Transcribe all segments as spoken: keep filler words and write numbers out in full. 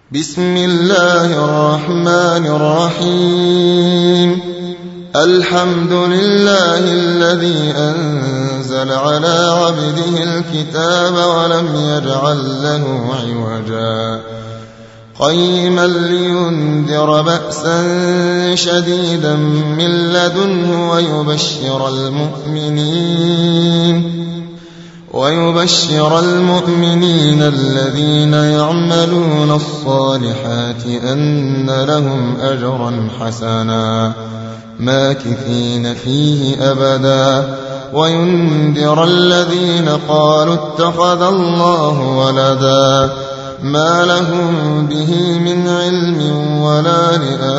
بسم الله الرحمن الرحيم. الحمد لله الذي أنزل على عبده الكتاب ولم يجعل له عوجا قيما لينذر بأسا شديدا من لدنه ويبشر المؤمنين ويبشر المؤمنين الذين يعملون الصالحات أن لهم أجرا حسنا ماكثين فيه أبدا وينذر الذين قالوا اتخذ الله ولدا ما لهم به من علم ولا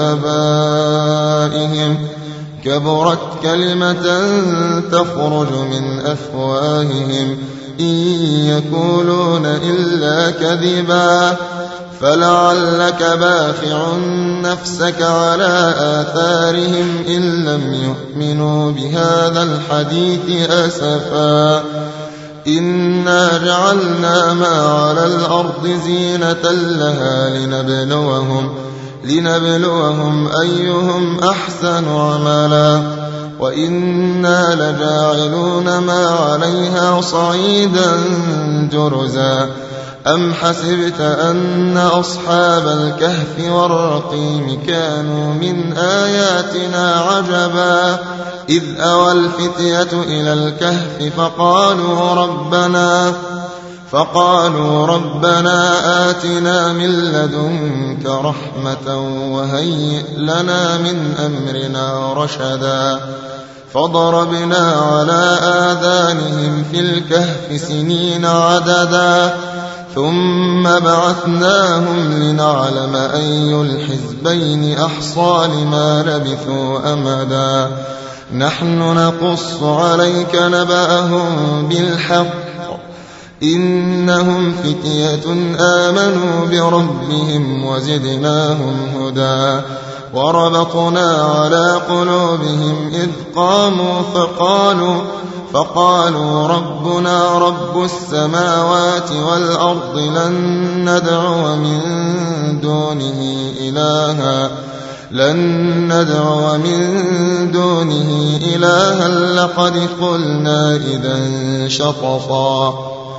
لآبائهم كبرت كلمة تخرج من أفواههم إن يقولون إلا كذبا فلعلك باخع نفسك على آثارهم إن لم يؤمنوا بهذا الحديث أسفا إنا جعلنا ما على الأرض زينة لها لنبلوهم لنبلوهم أيهم أحسن عملا وإنا لجاعلون ما عليها صعيدا جرزا أم حسبت أن أصحاب الكهف والرقيم كانوا من آياتنا عجبا إذ أوى الفتية إلى الكهف فقالوا ربنا فقالوا ربنا آتنا من لدنك رحمة وهيئ لنا من أمرنا رشدا فضربنا على آذانهم في الكهف سنين عددا ثم بعثناهم لنعلم أي الحزبين أحصى لما لبثوا أمدا نحن نقص عليك نبأهم بالحق إنهم فتية آمنوا بربهم وزدناهم هدى وربطنا على قلوبهم إذ قاموا فقالوا فقالوا ربنا رب السماوات والأرض لن ندعو من دونه إلها لن ندعو من دونه إلها لقد قلنا إذا شططا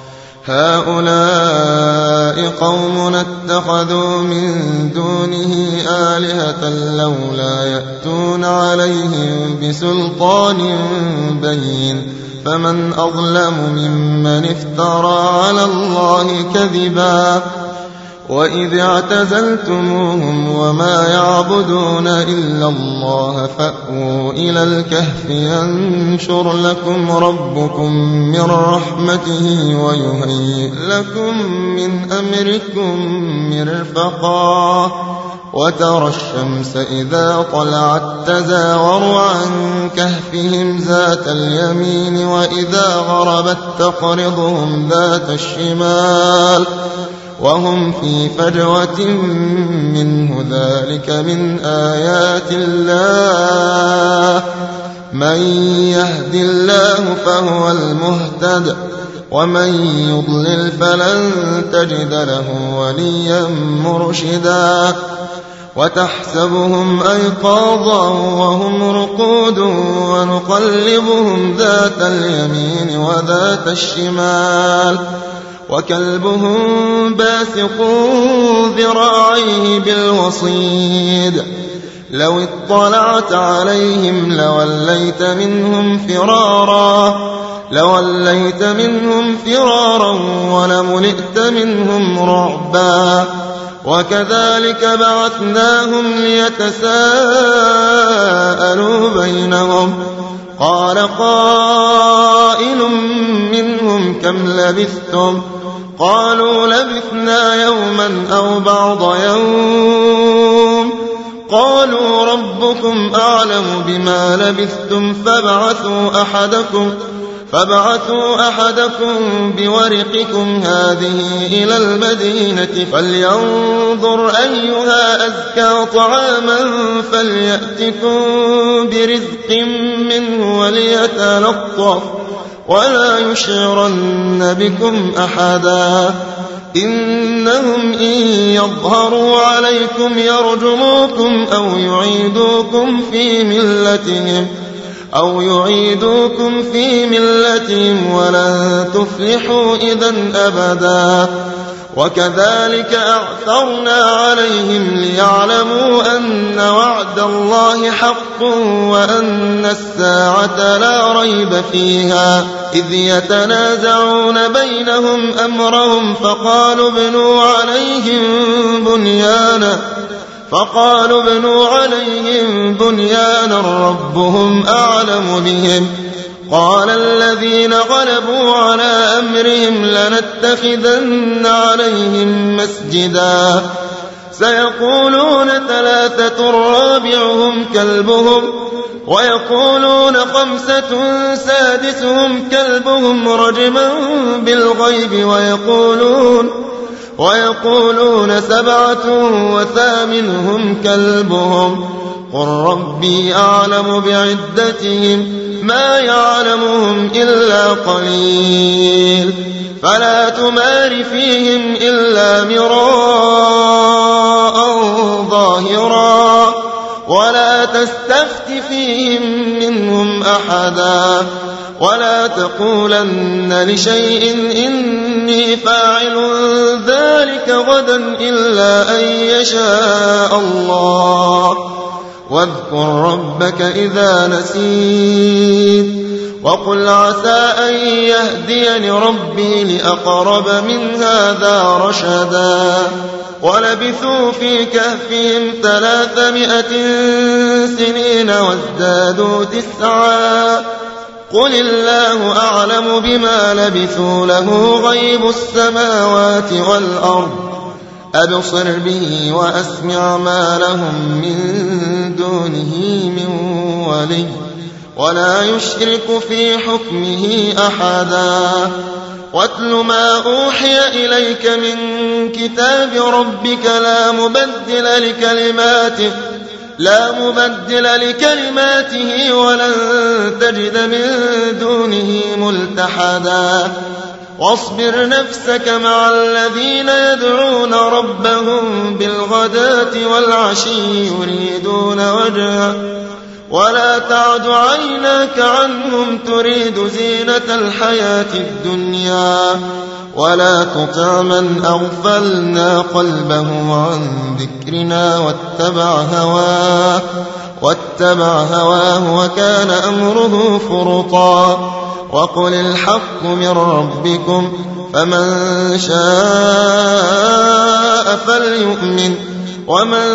هؤلاء قوم اتخذوا من دونه آلهة لولا يأتون عليهم بسلطان بين فمن أظلم ممن افترى على الله كذبا وإذ اعتزلتموهم وما يعبدون إلا الله فأووا إلى الكهف ينشر لكم ربكم من رحمته ويهيئ لكم من أمركم مرفقا وترى الشمس إذا طلعت تزاور عن كهفهم ذات اليمين وإذا غربت تقرضهم ذات الشمال وهم في فجوة منه ذلك من آيات الله من يهد الله فهو المهتد ومن يضلل فلن تجد له وليا مرشدا وتحسبهم أيقاظا وهم رقود ونقلبهم ذات اليمين وذات الشمال وكلبهم باسق ذراعيه بالوصيد لو اطلعت عليهم لوليت منهم فرارا لوليت منهم فرارا ولملئت منهم رعبا وكذلك بعثناهم ليتساءلوا بينهم قال قائل منهم كم لبثتم قالوا لبثنا يوما أو بعض يوم قالوا ربكم أعلم بما لبثتم فابعثوا أحدكم فابعثوا أحدكم بورقكم هذه إلى المدينة فلينظر أيها أزكى طعاما فليأتكم برزق منه وليتلطف ولا يشعرن بكم أحدا إنهم إن يظهروا عليكم يرجموكم أو يعيدوكم في ملتهم أو يعيدوكم في ملتهم ولن تفلحوا إذن أبدا. وكذلك أعثرنا عليهم ليعلموا أن وعد الله حق وأن الساعة لا ريب فيها إذ يتنازعون بينهم أمرهم فقالوا ابنوا عليهم بنيانا فقالوا ابنوا عليهم بنيانا ربهم أعلم بهم قال الذين غلبوا على أمرهم لنتخذن عليهم مسجدا سيقولون ثلاثة رابعهم كلبهم ويقولون خمسة سادسهم كلبهم رجما بالغيب ويقولون ويقولون سبعة وثامنهم كلبهم قل ربي أعلم بعدتهم ما يعلمهم إلا قليل فلا تمار فيهم إلا مراء ظاهرا ولا تستفت فيهم منهم أحدا ولا تقولن لشيء إني فاعل ذلك غدا إلا أن يشاء الله واذكر ربك إذا نسيت وقل عسى أن يهديني ربي لأقرب من هذا رشدا ولبثوا في كهفهم ثلاثمائة سنين وازدادوا تسعا قل الله أعلم بما لبثوا له غيب السماوات والأرض أبصر به وأسمع ما لهم من دونه من ولي ولا يشرك في حكمه أحدا واتل ما أوحي إليك من كتاب ربك لا مبدل لكلماته لا مبدل لكلماته ولن تجد من دونه ملتحدا واصبر نفسك مع الذين يدعون ربهم بالغداة والعشي يريدون وجهه ولا تعد عيناك عنهم تريد زينة الحياة الدنيا ولا تطع من أغفلنا قلبه عن ذكرنا واتبع هواه واتبع هواه وكان أمره فرطا وقل الحق من ربكم فمن شاء فليؤمن ومن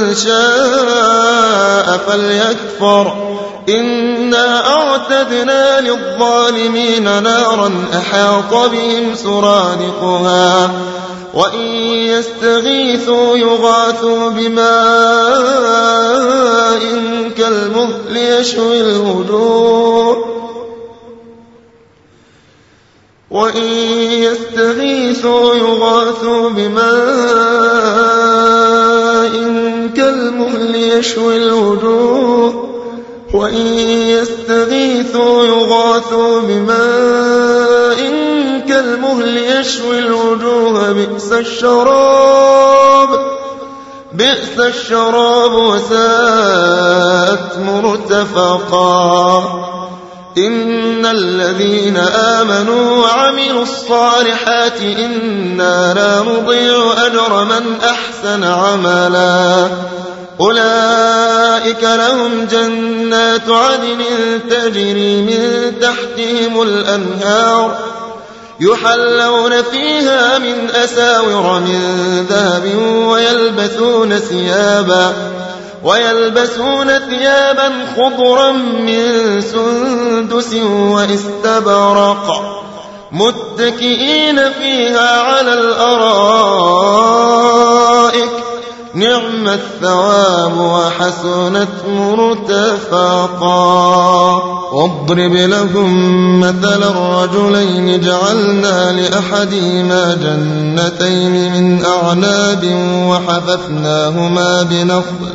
شاء فليكفر إنا أعتدنا للظالمين نارا أحاط بهم سرادقها وإن يستغيثوا يغاثوا بماء كالمهل يشوي الوجوه وإن يستغيثوا يغاثوا بماء كالمهل يشوي الوجوه وإن يستغيثوا يغاثوا بماء كالمهل يشوي الوجوه بئس الشراب بئس الشراب وساءت مرتفقا إن الذين آمنوا وعملوا الصالحات إنا لا نضيع أجر من أحسن عملا أولئك لهم جنات عدن تجري من تحتهم الأنهار يحلون فيها من أساور من ذهب ويلبسون ثيابا ويلبسون ثيابا خضرا من سندس واستبرق متكئين فيها على الأرائك نعم الثواب وحسنت مرتفقا واضرب لهم مثل الرجلين جعلنا لأحدهما جنتين من أعناب وحففناهما بنخل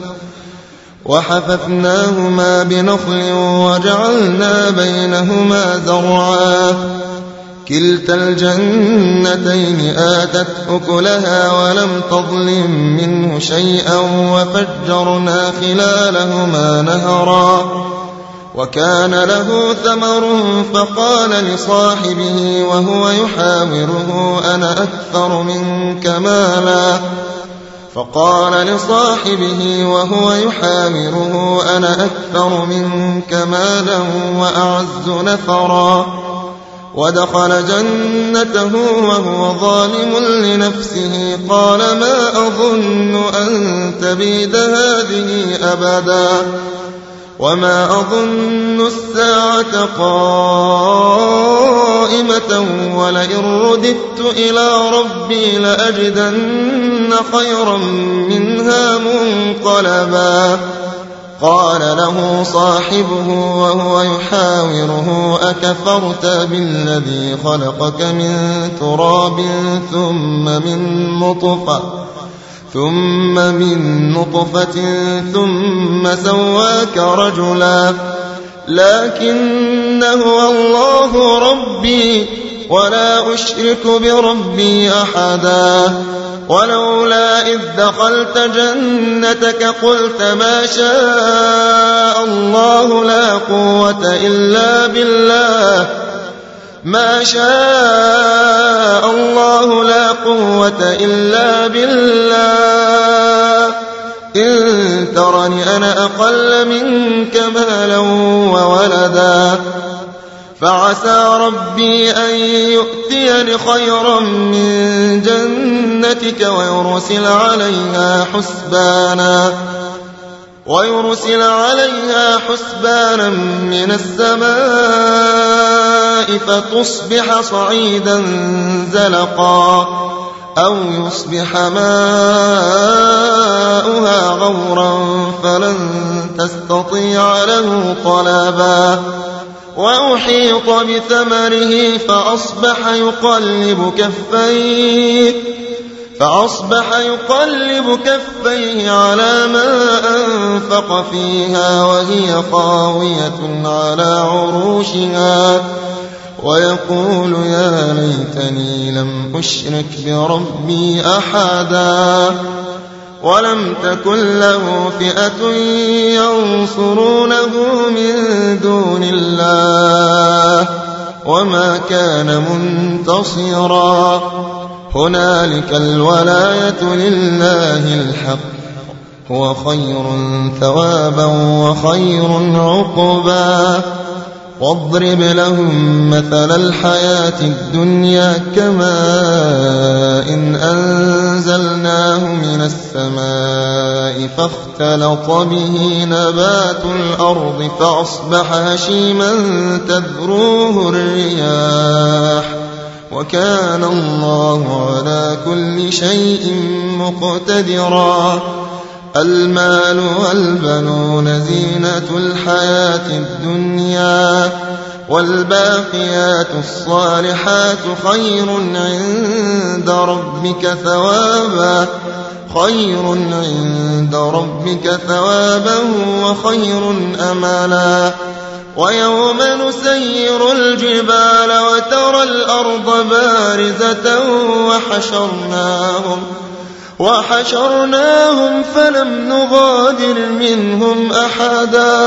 وحففناهما بنخل وجعلنا بينهما زرعا كلتا الجنتين آتت أكلها ولم تظلم منه شيئا وفجرنا خلالهما نهرا وكان له ثمر فقال لصاحبه وهو يحاوره أنا أكثر منك مالا فقال لصاحبه وهو يحاوره أنا أكثر منك مالا وأعز نفرا ودخل جنته وهو ظالم لنفسه قال ما أظن أن تبيد هذه أبدا وما أظن الساعة قائمة ولئن رددت إلى ربي لأجدن خيرا منها منقلبا قال له صاحبه وهو يحاوره أكفرت بالذي خلقك من تراب ثم من نطفة ثم من نطفة ثم سواك رجلا لكن هو الله ربي ولا أشرك بربي أحدا ولولا إذ دخلت جنتك قلت ما شاء الله لا قوة إلا بالله ما شاء الله لا قوة إلا بالله إن ترني أنا أقل منك مالا وولدا فعسى ربي أن يؤتيني خيرا من جنتك ويرسل عليها حسبانا ويرسل عليها حسبانا من السماء فتصبح صعيدا زلقا أو يصبح ماؤها غورا فلن تستطيع له طلبا وأحيط بثمره فأصبح يقلب كفيه فأصبح يقلب كفيه على ما أنفق فيها وهي خاوية على عروشها ويقول يا ليتني لم أشرك بربي أحدا ولم تكن له فئة ينصرونه من دون الله وما كان منتصرا هنالك الولاية لله الحق هو خير ثوابا وخير عقبا واضرب لهم مثل الحياة الدنيا كماء إن أنزلناه من السماء فاختلط به نبات الأرض فأصبح هشيما تذروه الرياح وكان الله على كل شيء مقتدرا المال والبنون زينة الحياة الدنيا والباقيات الصالحات خير عند ربك ثوابا خير عند ربك ثوابا وخير أملا ويوم نسير الجبال وترى الأرض بارزة وحشرناهم وحشرناهم فلم نغادر منهم أحدا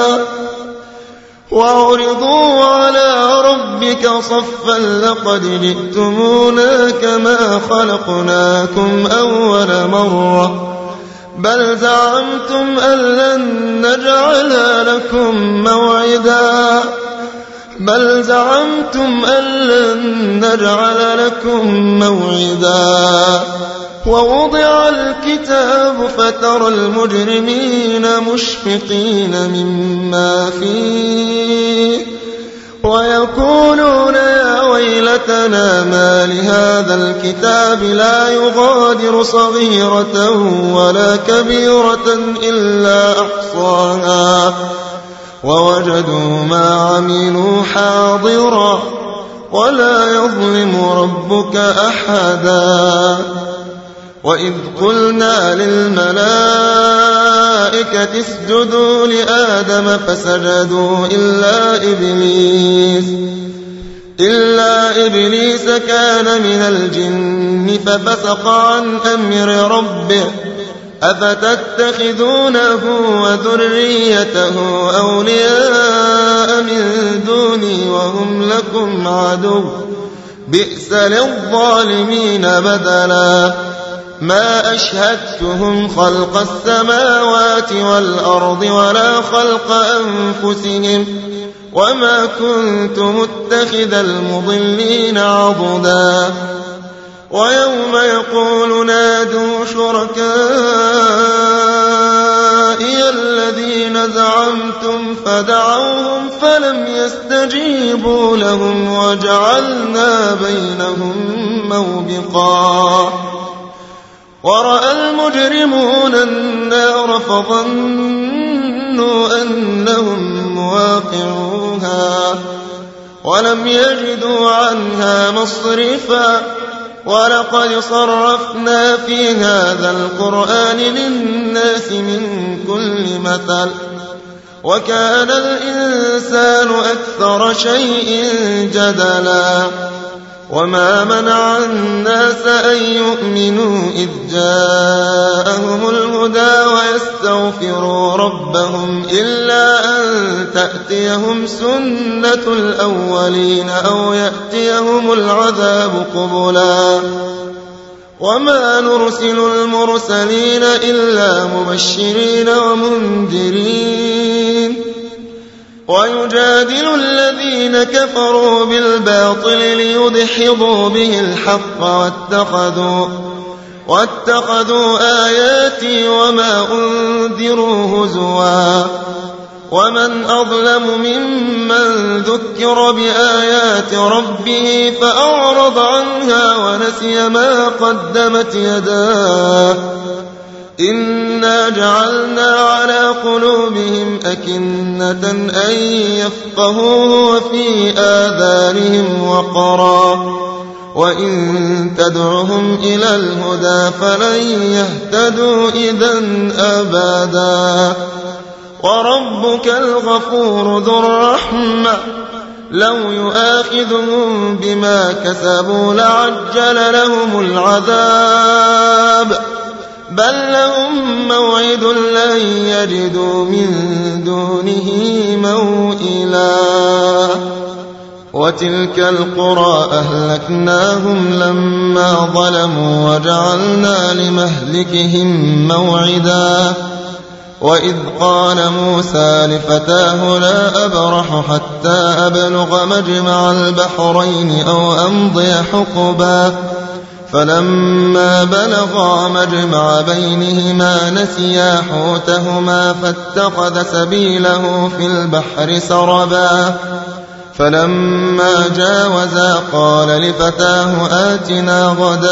وعرضوا على ربك صفا لقد جئتمونا كما خلقناكم أول مرة بل زعمتم أن لن نجعل لكم موعدا بل زعمتم أن لن نجعل لكم موعدا ووضع الكتاب فترى المجرمين مشفقين مما فيه ويقولون يا ويلتنا ما لهذا الكتاب لا يغادر صغيرة ولا كبيرة إلا أحصاها ووجدوا ما عملوا حاضرا ولا يظلم ربك أحدا وإذ قلنا للملائكة اسجدوا لآدم فسجدوا إلا إبليس إلا إبليس كان من الجن ففسق عن أمر ربه أفتتخذونه وذريته أولياء من دوني وهم لكم عدو بئس للظالمين بدلا ما أشهدتهم خلق السماوات والأرض ولا خلق أنفسهم وما كنت متخذ المضلين عضدا ويوم يقول نادوا شركائي الذين زعمتم فدعوهم فلم يستجيبوا لهم وجعلنا بينهم موبقا ورأى المجرمون النار فظنوا أنهم مواقعوها ولم يجدوا عنها مصرفا ولقد صرفنا في هذا القرآن للناس من كل مثل وكان الإنسان أكثر شيء جدلا وما منع الناس أن يؤمنوا إذ جاءهم الهدى ويستغفروا ربهم إلا أن تأتيهم سنة الأولين أو يأتيهم العذاب قبلا وما نرسل المرسلين إلا مبشرين ومنذرين ويجادل الذين كفروا بالباطل ليدحضوا به الحق واتخذوا, واتخذوا آياتي وما أنذروا هزوا ومن أظلم ممن ذكر بآيات ربه فأعرض عنها ونسي ما قدمت يداه إنا جعلنا على قلوبهم أكنة أن يفقهوه وفي آذانهم وقرا وإن تدعهم إلى الهدى فلن يهتدوا إذن أبدا وربك الغفور ذو الرحمة لو يؤاخذهم بما كسبوا لعجل لهم العذاب بل لهم موعد لن يجدوا من دونه موئلا وتلك القرى أهلكناهم لما ظلموا وجعلنا لمهلكهم موعدا وإذ قال موسى لفتاه لا أبرح حتى أبلغ مجمع البحرين أو أمضي حقبا فلما بلغا مجمع بينهما نسيا حوتهما فاتخذ سبيله في البحر سربا فلما جاوزا قال لفتاه آتنا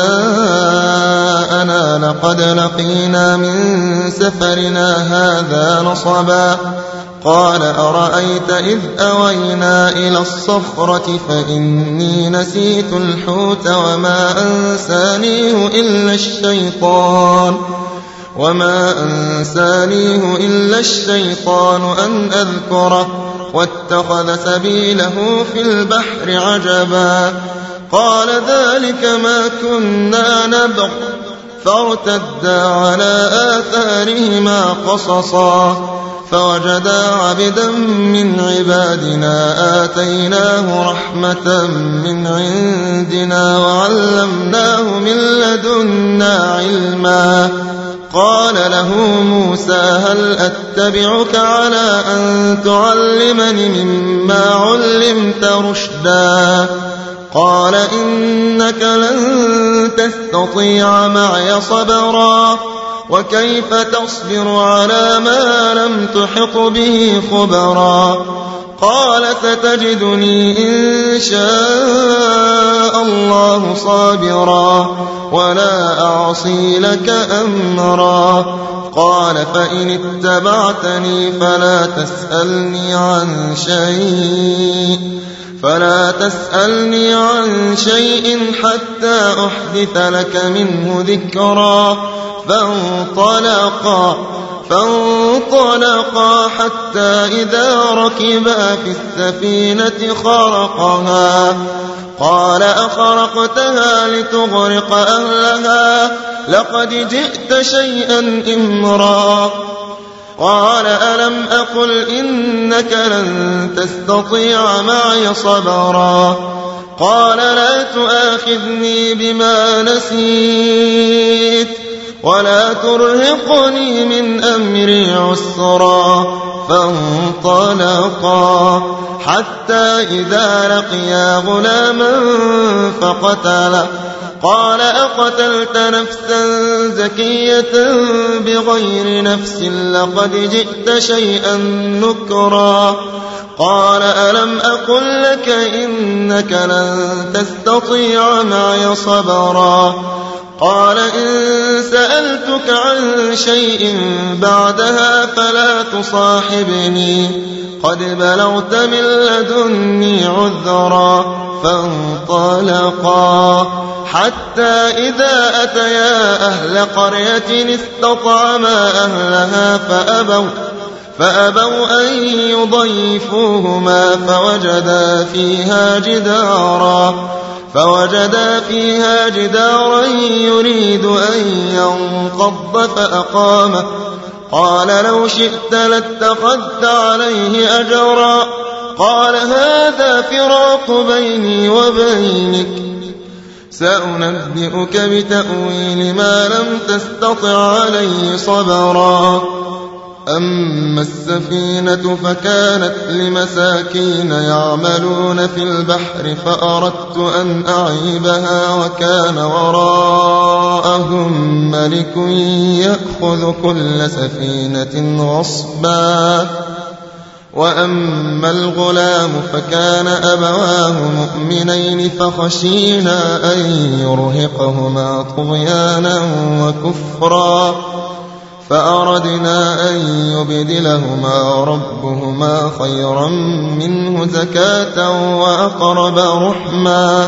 غداءنا لقد لقينا من سفرنا هذا نصبا قال أرأيت إذ أوينا إلى الصخرة فإني نسيت الحوت وما أنسانيه إلا الشيطان وما أنسانيه إلا الشيطان أن أذكره واتخذ سبيله في البحر عجبا قال ذلك ما كنا نبغ فارتدا على آثارهما قصصا فوجدا عبدا من عبادنا آتيناه رحمة من عندنا وعلمناه من لدنا علما قال له موسى هل أتبعك على أن تعلمني مما علمت رشدا قال إنك لن تستطيع معي صبرا وكيف تصبر على ما لم تحط به خبرا قال ستجدني إن شاء الله صابرا ولا أعصي لك أمرا قال فإن اتبعتني فلا تسألني عن شيء فلا تسألني عن شيء حتى أحدث لك منه ذكرا فانطلقا فانطلقا حتى إذا ركبا في السفينة خرقها قال أخرقتها لتغرق أهلها لقد جئت شيئا إمرا قال ألم أقل إنك لن تستطيع معي صبرا قال لا تؤاخذني بما نسيت ولا ترهقني من أمري عسرا فانطلقا حتى إذا لقيا غلاما فقتله قال أقتلت نفسا زكية بغير نفس لقد جئت شيئا نكرا قال ألم أقل لك إنك لن تستطيع معي صبرا قال إن سألتك عن شيء بعدها فلا تصاحبني قد بلغت من لدني عذرا فانطلقا حتى إذا أتيا أهل قرية استطعما أهلها فأبوا فأبوا أن يضيفوهما فوجدا فيها جدارا فوجدا فيها جدارا يريد أن ينقض فأقامه قال لو شئت لاتخذت عليه أجرا قال هذا فراق بيني وبينك سأنبئك بتأويل ما لم تستطع عليه صبرا أما السفينة فكانت لمساكين يعملون في البحر فأردت أن أعيبها وكان وراءهم ملك يأخذ كل سفينة غصبا وأما الغلام فكان أبواه مؤمنين فخشينا أن يرهقهما طغيانا وكفرا فأردنا أن يبدلهما ربهما خيرا منه زكاة وأقرب رحما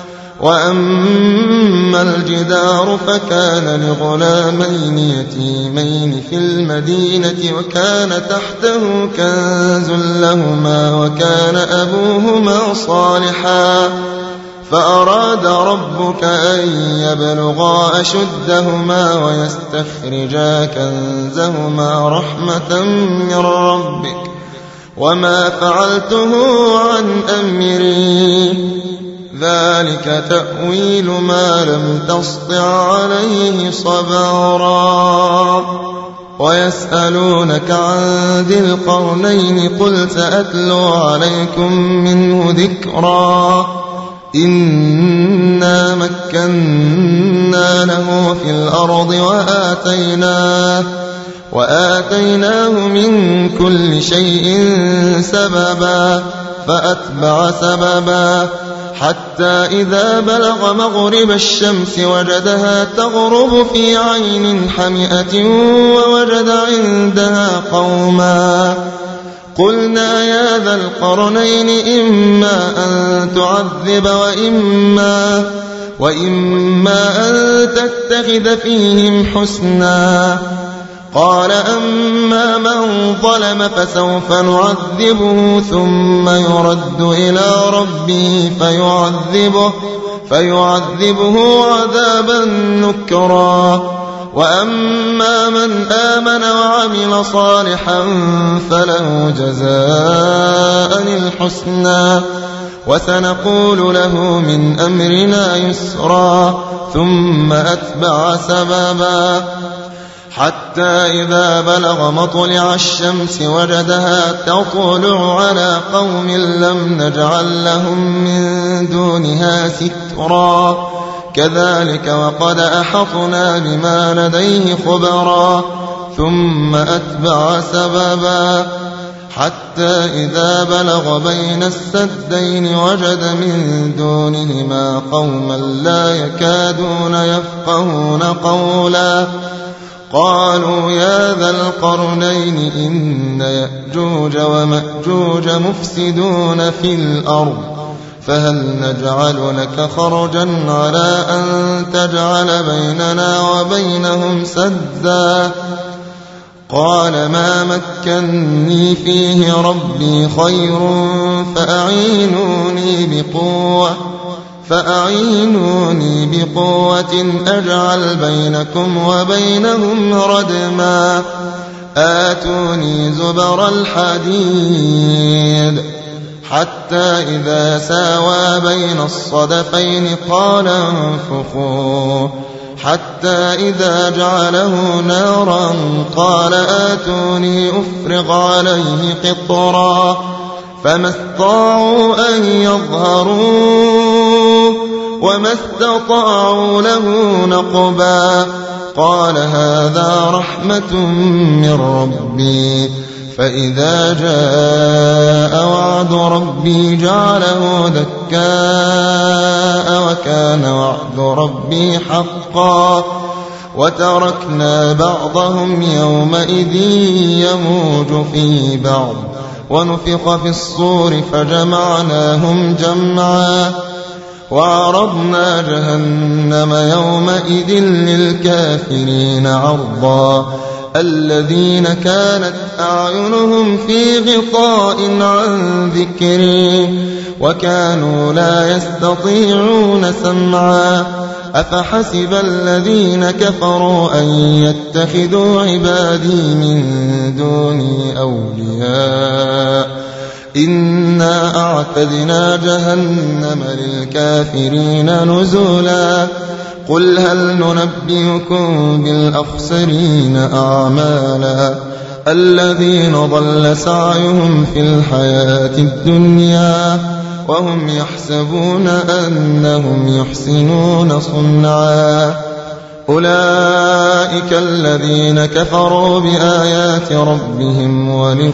وأما الجدار فكان لغلامين يتيمين في المدينة وكان تحته كنز لهما وكان أبوهما صالحا فأراد ربك أن يبلغا أشدهما ويستخرجا كنزهما رحمة من ربك وما فعلته عن أمري ذلك تأويل ما لم تسطع عليه صبرا ويسألونك عن ذي القرنين قل سأتلو عليكم منه ذكرا إنا مكنا له في الأرض وآتيناه, وآتيناه من كل شيء سببا فأتبع سببا حتى إذا بلغ مغرب الشمس وجدها تغرب في عين حمئة ووجد عندها قوما قلنا يا ذا القرنين إما أن تعذب وإما, وإما أن تتخذ فيهم حسنا قال أما من ظلم فسوف نعذبه ثم يرد إلى ربه فيعذبه, فيعذبه عذابا نكرا وأما من آمن وعمل صالحا فله جزاء الحسنى وسنقول له من أمرنا يسرا ثم أتبع سببا حتى إذا بلغ مطلع الشمس وجدها تطلع على قوم لم نجعل لهم من دونها سترا كذلك وقد أحطنا بما لديه خبرا ثم أتبع سببا حتى إذا بلغ بين السدين وجد من دونهما قوما لا يكادون يفقهون قولا قالوا يا ذا القرنين إن يأجوج ومأجوج مفسدون في الأرض فهل نجعل لك خرجا على أن تجعل بيننا وبينهم سدا قال ما مكني فيه ربي خير فأعينوني بقوة فأعينوني بقوة أجعل بينكم وبينهم ردما آتوني زبر الحديد حتى إذا ساوى بين الصدفين قال انفخوا حتى إذا جعله نارا قال آتوني أفرغ عليه قطرا فما استطاعوا أن يظهروه وما استطاعوا له نقبا قال هذا رحمة من ربي فإذا جاء وعد ربي جعله دكاء وكان وعد ربي حقا وتركنا بعضهم يومئذ يموج في بعض ونفخ في الصور فجمعناهم جمعا وعرضنا جهنم يومئذ للكافرين عرضا الذين كانت أعينهم في غطاء عن ذكري وكانوا لا يستطيعون سمعا أفحسب الذين كفروا أن يتخذوا عبادي من دوني أولياء إنا أعتدنا جهنم للكافرين نزلا قل هل ننبئكم بالأخسرين أعمالا الذين ضل سعيهم في الحياة الدنيا وهم يحسبون أنهم يحسنون صنعا أولئك الذين كفروا بآيات ربهم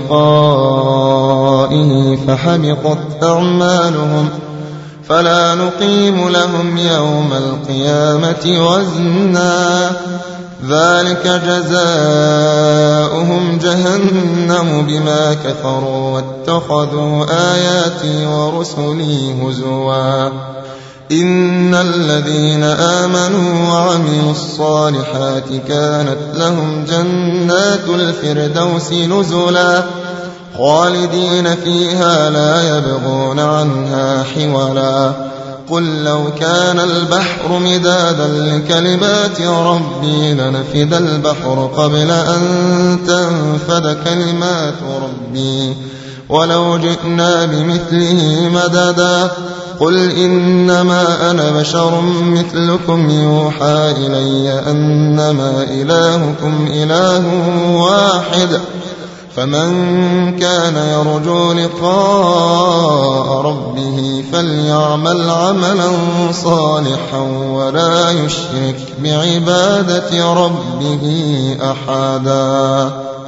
ولقائه فحبطت أعمالهم فلا نقيم لهم يوم القيامة وزنا ذلك جزاؤهم جهنم بما كفروا واتخذوا آياتي ورسلي هزوا إن الذين آمنوا وعملوا الصالحات كانت لهم جنات الفردوس نزلا خالدين فيها لا يبغون عنها حولا قل لو كان البحر مدادا لكلمات ربي لنفد البحر قبل أن تنفد كلمات ربي ولو جئنا بمثله مددا قل إنما أنا بشر مثلكم يوحى إلي أنما إلهكم إله واحد فمن كان يرجو لقاء ربه فليعمل عملا صالحا ولا يشرك بعبادة ربه أحدا.